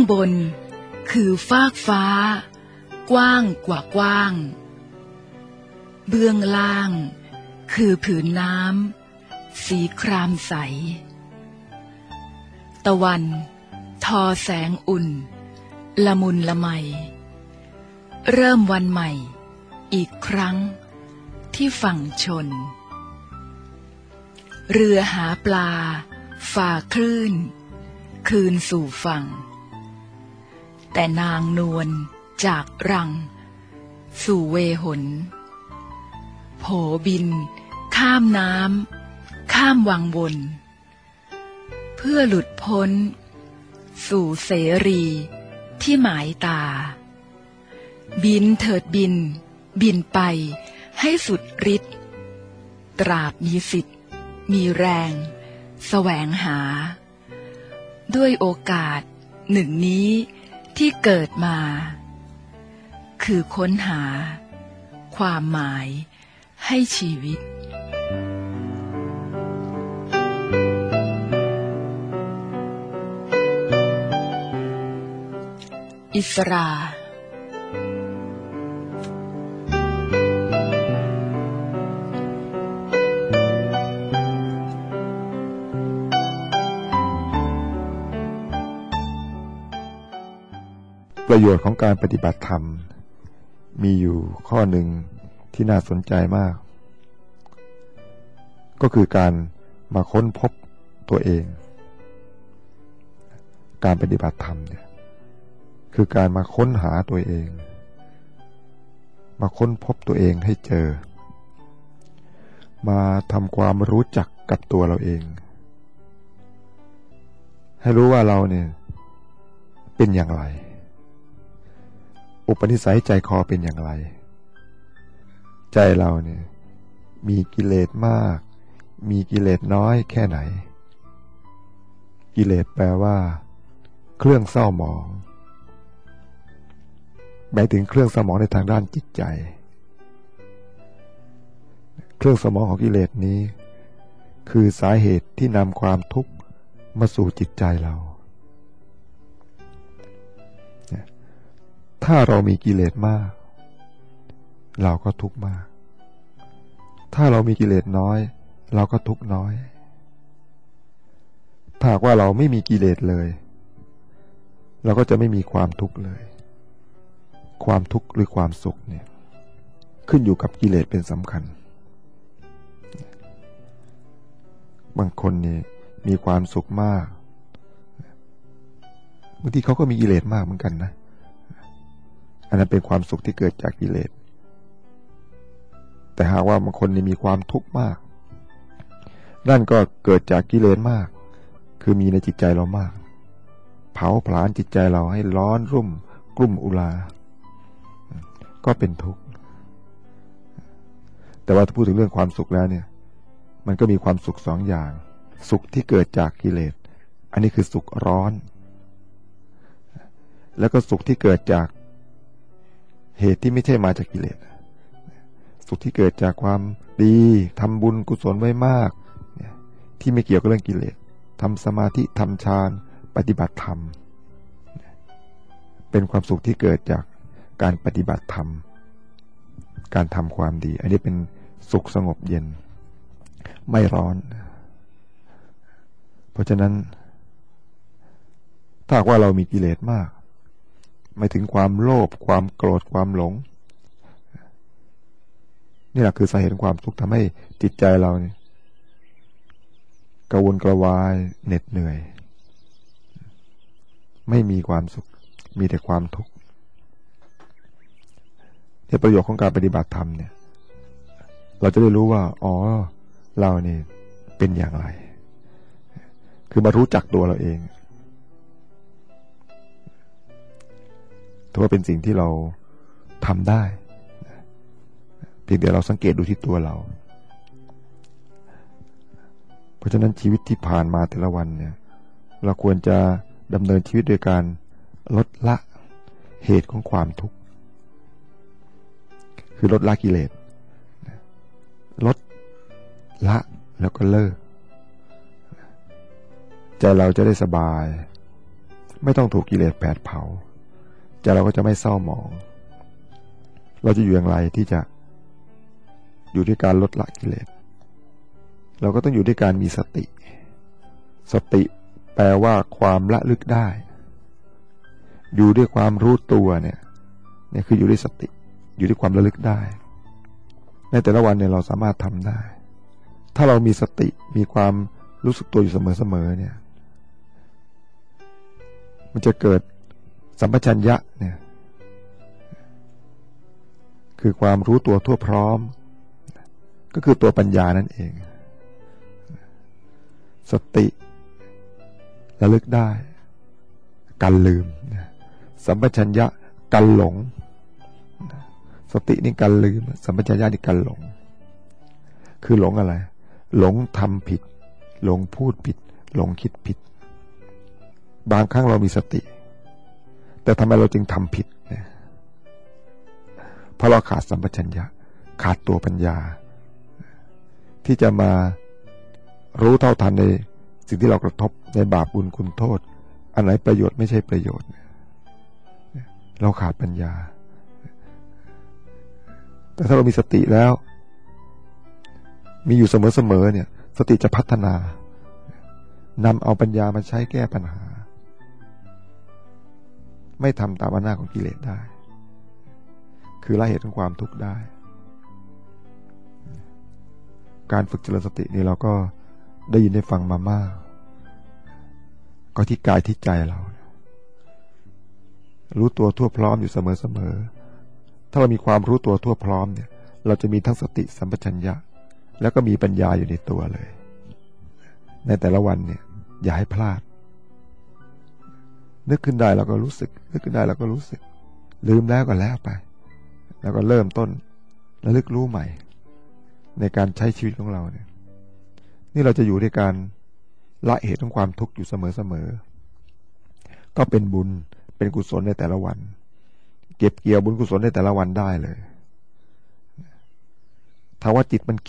บนคือฟากฟ้ากว้างกว่ากว้างเบื้องล่างคือผืนน้ำสีครามใสตะวันทอแสงอุ่นละมุนละไมเริ่มวันใหม่อีกครั้งที่ฝั่งชนเรือหาปลาฝ่าคลื่นคืนสู่ฝั่งแต่นางนวลจากรังสู่เวหนโผบินข้ามน้ำข้ามวังวนเพื่อหลุดพ้นสู่เสรีที่หมายตาบินเถิดบินบินไปให้สุดฤทธิ์ตราบมีสิทธิ์มีแรงแสวงหาด้วยโอกาสหนึ่งนี้ที่เกิดมาคือค้นหาความหมายให้ชีวิตอิสราประโยชน์ของการปฏิบัติธรรมมีอยู่ข้อหนึ่งที่น่าสนใจมากก็คือการมาค้นพบตัวเองการปฏิบัติธรรมเนี่ยคือการมาค้นหาตัวเองมาค้นพบตัวเองให้เจอมาทำความรู้จักกับตัวเราเองให้รู้ว่าเราเนี่ยเป็นอย่างไรอุปนิสัยใจคอเป็นอย่างไรใจเราเนี่ยมีกิเลสมากมีกิเลสน้อยแค่ไหนกิเลสแปลว่าเครื่องเศร้าหมองหมายถึงเครื่องเศร้าหมองในทางด้านจิตใจเครื่องเศร้าหมองของกิเลสนี้คือสาเหตุที่นำความทุกข์มาสู่จิตใจเราถ้าเรามีกิเลสมากเราก็ทุกข์มากถ้าเรามีกิเลสน้อยเราก็ทุกข์น้อยถ้าว่าเราไม่มีกิเลสเลยเราก็จะไม่มีความทุกข์เลยความทุกข์หรือความสุขเนี่ยขึ้นอยู่กับกิเลสเป็นสำคัญบางคนนี่มีความสุขมากบางทีเขาก็มีกิเลสมากเหมือนกันนะอันนั้นเป็นความสุขที่เกิดจากกิเลสแต่หากว่าบางคนนี่มีความทุกข์มากนั่นก็เกิดจากกิเลสมากคือมีในจิตใจเรามากเผาผลาญจิตใจเราให้ร้อนรุ่มกลุ่มอุราก็เป็นทุกข์แต่ว่าถ้าพูดถึงเรื่องความสุขแล้วเนี่ยมันก็มีความสุขสองอย่างสุขที่เกิดจากกิเลสอันนี้คือสุขร้อนแล้วก็สุขที่เกิดจากเหตุที่ไม่ใช่มาจากกิเลสสุขที่เกิดจากความดีทำบุญกุศลไว้มากที่ไม่เกี่ยวกับเรื่องกิเลสทำสมาธิทำฌานปฏิบัติธรรมเป็นความสุขที่เกิดจากการปฏิบัติธรรมการทำความดีอันนี้เป็นสุขสงบเย็นไม่ร้อนเพราะฉะนั้นถ้าว่าเรามีกิเลสมากไม่ถึงความโลภความโกรธความหลงนี่แหละคือสาเหตุของความทุกข์ทำให้จิตใจเราเนี่ยกระวนกระวายเหน็ดเหนื่อยไม่มีความสุขมีแต่ความทุกข์ในประโยชน์ของการปฏิบัติธรรมเนี่ยเราจะได้รู้ว่าอ๋อเรานี่เป็นอย่างไรคือมารู้จักตัวเราเองถือว่าเป็นสิ่งที่เราทำได้เพียงแต่เราสังเกตดูที่ตัวเราเพราะฉะนั้นชีวิตที่ผ่านมาแต่ละวันเนี่ยเราควรจะดำเนินชีวิตโดยการลดละเหตุของความทุกข์คือลดละกิเลสลดละแล้วก็เลิกใจเราจะได้สบายไม่ต้องถูกกิเลสแผดเผาใจเราก็จะไม่เศร้าหมองเราจะอยู่อย่างไรที่จะอยู่ที่การลดละกิเลสเราก็ต้องอยู่ที่การมีสติสติแปลว่าความละลึกได้อยู่ด้วยความรู้ตัวเนี่ยคืออยู่ด้วยสติอยู่ด้วยความระลึกได้ในแต่ละวันเนี่ยเราสามารถทำได้ถ้าเรามีสติมีความรู้สึกตัวอยู่เสมอๆเนี่ยมันจะเกิดสัมปชัญญะเนี่ยคือความรู้ตัวทั่วพร้อมก็คือตัวปัญญานั่นเองสติระลึกได้กันลืมสัมปชัญญะกันหลงสตินี่กันลืมสัมปชัญญะนี่กันหลงคือหลงอะไรหลงทำผิดหลงพูดผิดหลงคิดผิดบางครั้งเรามีสติแต่ทำไมเราจึงทำผิดเนี่ยเพราะเราขาดสัมปชัญญะขาดตัวปัญญาที่จะมารู้เท่าทันในสิ่งที่เรากระทบในบาปบุญคุณโทษอันไหนประโยชน์ไม่ใช่ประโยชน์เราขาดปัญญาแต่ถ้าเรามีสติแล้วมีอยู่เสมอเนี่ยสติจะพัฒนานำเอาปัญญามาใช้แก้ปัญหาไม่ทำตามอำนาจของกิเลสได้คือละเหตุของความทุกข์ได้การฝึกเจริญสตินี่เราก็ได้ยินได้ฟังมามากก็ที่กายที่ใจเรารู้ตัวทั่วพร้อมอยู่เสมอถ้าเรามีความรู้ตัวทั่วพร้อมเนี่ยเราจะมีทั้งสติสัมปชัญญะแล้วก็มีปัญญาอยู่ในตัวเลยในแต่ละวันเนี่ยอย่าให้พลาดนึกขึ้นได้เราก็รู้สึกนึกขึ้นได้เราก็รู้สึกลืมแล้วก็แล้วไปแล้วก็เริ่มต้นระลึกรู้ใหม่ในการใช้ชีวิตของเราเนี่ยนี่เราจะอยู่ในการละเหตุของความทุกข์อยู่เสมอก็เป็นบุญเป็นกุศลในแต่ละวันเก็บเกี่ยวบุญกุศลในแต่ละวันได้เลยถ้าว่าจิตมัน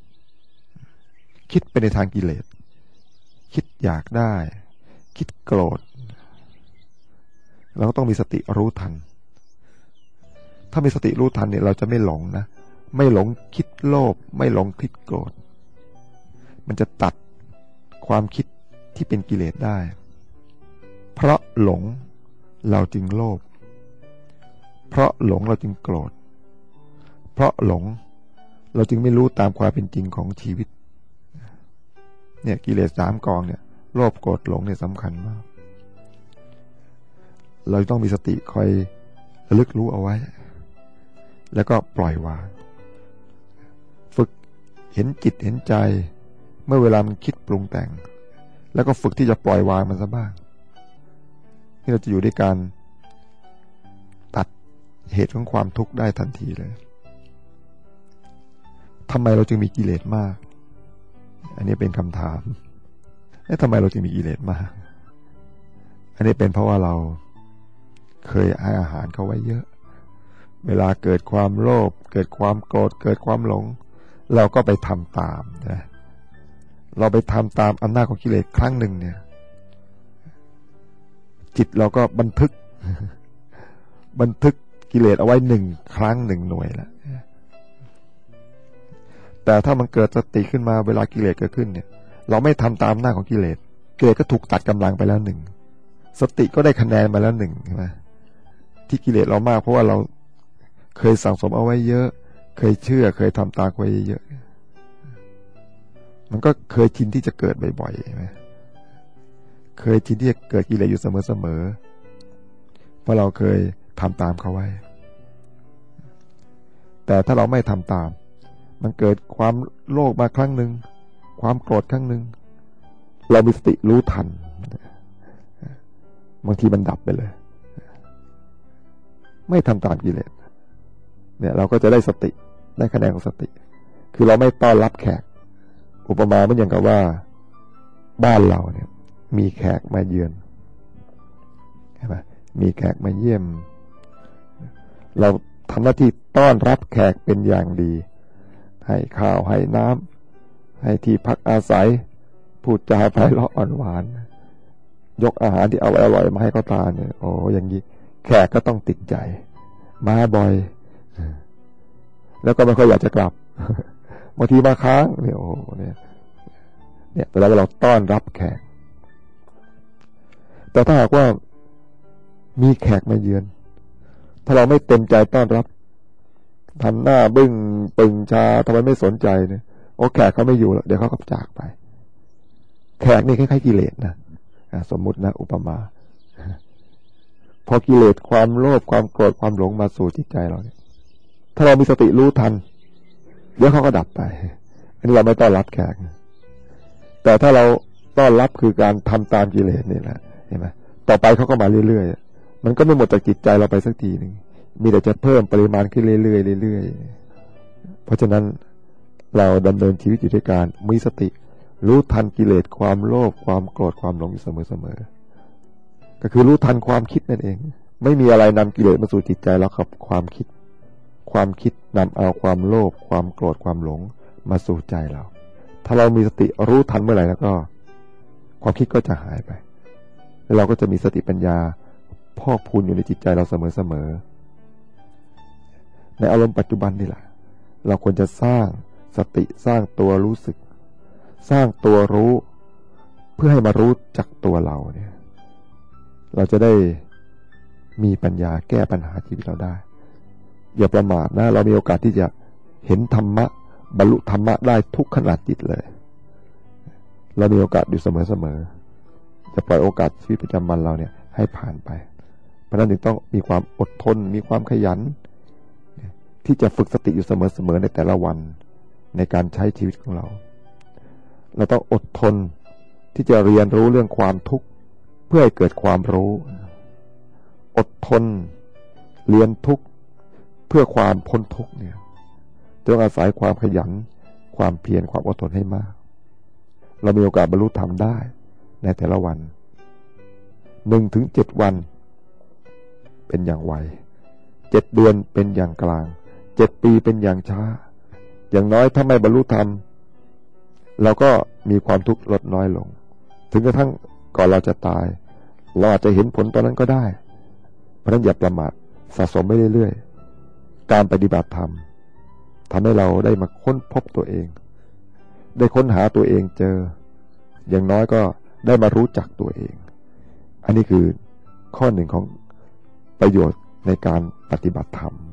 คิดไปในทางกิเลสคิดอยากได้คิดโกรธเราก็ต้องมีสติรู้ทันถ้ามีสติรู้ทันเนี่ยเราจะไม่หลงนะไม่หลงคิดโลภไม่หลงคิดโกรธมันจะตัดความคิดที่เป็นกิเลสได้เพราะหลงเราจึงโลภเพราะหลงเราจึงโกรธเพราะหลงเราจึงไม่รู้ตามความเป็นจริงของชีวิตเนี่ยกิเลส3กองเนี่ยโลภโกรธหลงเนี่ยสำคัญมากเราต้องมีสติคอยระลึกรู้เอาไว้แล้วก็ปล่อยวางฝึกเห็นจิตเห็นใจเมื่อเวลามันคิดปรุงแต่งแล้วก็ฝึกที่จะปล่อยวางมันซะบ้างนี่เราจะอยู่ด้วยการตัดเหตุของความทุกข์ได้ทันทีเลยทำไมเราจึงมีกิเลสมากอันนี้เป็นคำถามทำไมเราจึงมีกิเลสมากอันนี้เป็นเพราะว่าเราเคยให้อาหารเขาไว้เยอะเวลาเกิดความโลภเกิดความโกรธเกิดความหลงเราก็ไปทำตามนะเราไปทำตามอำนาจของกิเลสครั้งหนึ่งเนี่ยจิตเราก็บันทึกกิเลสเอาไว้1 ครั้ง 1 หน่วยแล้วแต่ถ้ามันเกิดสติขึ้นมาเวลากิเลสเกิดขึ้นเนี่ยเราไม่ทำตามอำนาจของกิเลสก็ถูกตัดกำลังไปแล้ว1สติก็ได้คะแนนมาแล้ว1ใช่ไหมที่กิเลสเรามากเพราะว่าเราเคยสั่งสมเอาไว้เยอะเคยเชื่อเคยทำตามไว้เยอะมันก็เคยชินที่จะเกิดบ่อยๆใช่ไหมเคยชินที่จะเกิดกิเลสอยู่เสมอเพราะเราเคยทำตามเขาไว้แต่ถ้าเราไม่ทำตามมันเกิดความโลภมาครั้งหนึ่งความโกรธครั้งหนึ่งเรามีสติรู้ทันบางทีมันดับไปเลยไม่ทำตามกิเลสเนี่ยเราก็จะได้สติได้คะแนนของสติคือเราไม่ต้อนรับแขกอุปมาเหมือนอย่างกับว่าบ้านเราเนี่ยมีแขกมาเยือนใช่ไหมมีแขกมาเยี่ยมเราทำหน้าที่ต้อนรับแขกเป็นอย่างดีให้ข้าวให้น้ำให้ที่พักอาศัยพูดจาไพเราะอ่อนหวานยกอาหารที่อร่อยๆมาให้เขาทานเนี่ยโอ้อย่างนี้แขกก็ต้องติดใจมาบ่อยแล้วก็ไม่ค่อยอยากจะกลับบางทีมาค้างเนี่ยโอ้เนี่ยแต่เราต้อนรับแขกแต่ถ้าหากว่ามีแขกมาเยือนถ้าเราไม่เต็มใจต้อนรับทำหน้าบึ้งปึงชาทำไมไม่สนใจเนี่ยโอ้แขกเขาไม่อยู่แล้วเดี๋ยวเขาก็จากไปแขกนี่คล้ายๆกิเลสนะสมมุตินะอุปมาพอกิเลสความโลภความโกรธความหลงมาสู่จิตใจเราเนี่ยถ้าเรามีสติรู้ทันเดี๋ยวเขาก็ดับไปอันนี้เราไม่ต้อนรับแขกแต่ถ้าเราต้อนรับคือการทำตามกิเลสนี่แหละเห็นไหมต่อไปเขาก็มาเรื่อยๆมันก็ไม่หมดจากจิตใจเราไปสักทีหนึ่งมีแต่จะเพิ่มปริมาณขึ้นเรื่อยๆเรื่อยๆเพราะฉะนั้นเราดำเนินชีวิตอยู่ด้วยการมีสติรู้ทันกิเลสความโลภความโกรธความหลงอยู่เสมอๆก็คือรู้ทันความคิดนั่นเองไม่มีอะไรนำกิเลสมาสู่จิตใจแล้วครับความคิดนำเอาความโลภความโกรธความหลงมาสู่ใจเราถ้าเรามีสติรู้ทันเมื่อไหร่แล้วก็ความคิดก็จะหายไปแล้วเราก็จะมีสติปัญญาพอกพูนอยู่ในจิตใจเราเสมอในอารมณ์ปัจจุบันนี่แหละเราควรจะสร้างสติสร้างตัวรู้สึกสร้างตัวรู้เพื่อให้มารู้จักตัวเราเนี่ยเราจะได้มีปัญญาแก้ปัญหาชีวิตเราได้อย่าประมาทนะเรามีโอกาสที่จะเห็นธรรมะบรรลุธรรมะได้ทุกขณะจิตเลยเรามีโอกาสอยู่เสมอจะปล่อยโอกาสชีวิตประจำวันเราเนี่ยให้ผ่านไปเพราะนั้นจึงต้องมีความอดทนมีความขยันที่จะฝึกสติอยู่เสมอในแต่ละวันในการใช้ชีวิตของเราต้องอดทนที่จะเรียนรู้เรื่องความทุกข์เพื่อให้เกิดความรู้อดทนเรียนทุกข์เพื่อความพ้นทุกข์เนี่ยต้องอาศัยความขยันความเพียรความอดทนให้มากเรามีโอกาสบรรลุธรรมได้ในแต่ละวัน 1-7 วันเป็นอย่างไว7 เดือนเป็นอย่างกลาง7 ปีเป็นอย่างช้าอย่างน้อยถ้าไม่บรรลุธรรมเราก็มีความทุกข์ลดน้อยลงถึงกระทั่งก่อนเราจะตายเราอาจจะเห็นผลตอนนั้นก็ได้เพราะฉะนั้นอย่าประมาทสะสมไปเรื่อยๆการปฏิบัติธรรมทำให้เราได้มาค้นพบตัวเองได้ค้นหาตัวเองเจออย่างน้อยก็ได้มารู้จักตัวเองอันนี้คือข้อหนึ่งของประโยชน์ในการปฏิบัติธรรม